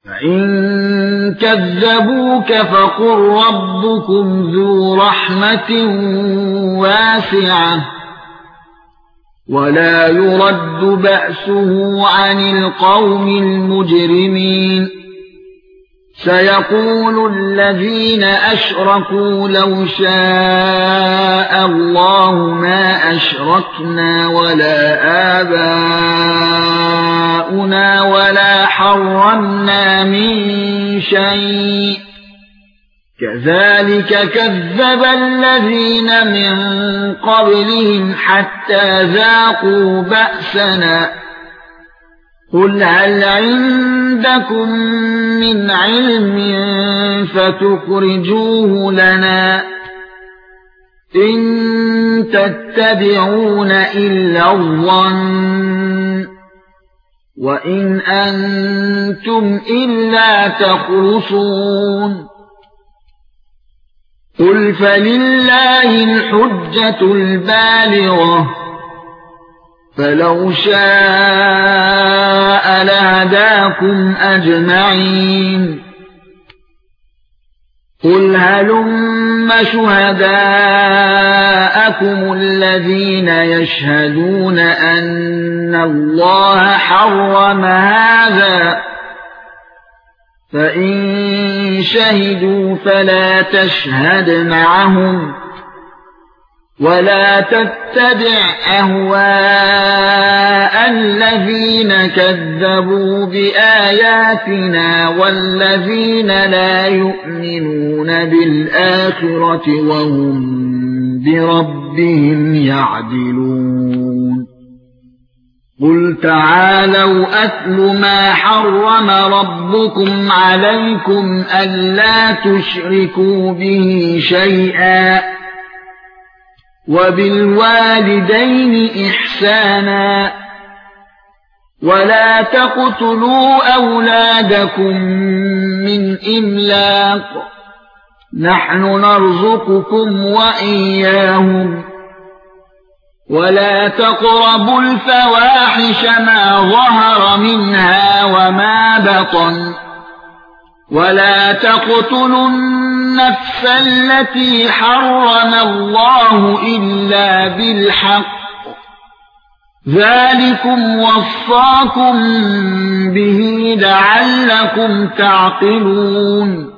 فإن كذبوك فقل ربكم ذو رحمة واسعة ولا يرد بأسه عن القوم المجرمين سيقول الذين أشركوا لو شاء الله ما أشركنا ولا آباؤنا ولا حرمنا من شيء كذلك كذب الذين من قبلهم حتى ذاقوا بأسنا قل هل عندكم من علم فتخرجوه لنا إن تتبعون إلا الظن وإن أنتم إلا تخرصون قل فلله الحجة البالغة فلو شاء لهداكم أجمعين قل هلم شهداءكم الذين يشهدون أن الله حرم هذا فإن شهدوا فلا تشهد معهم ولا تتبع أهواء الذين كذبوا بآياتنا والذين لا يؤمنون بالآخرة وهم بربهم يعدلون قل تعالوا أتل ما حرم ربكم عليكم ألا تشركوا به شيئا وبالوالدين إحسانا ولا تقتلوا أولادكم من إملاق نحن نرزقكم وإياهم ولا تقربوا الفواحش ما ظهر منها وما بطن ولا تقتلوا النفس التي حرم الله إلا بالحق ذلكم وصاكم به لعلكم تعقلون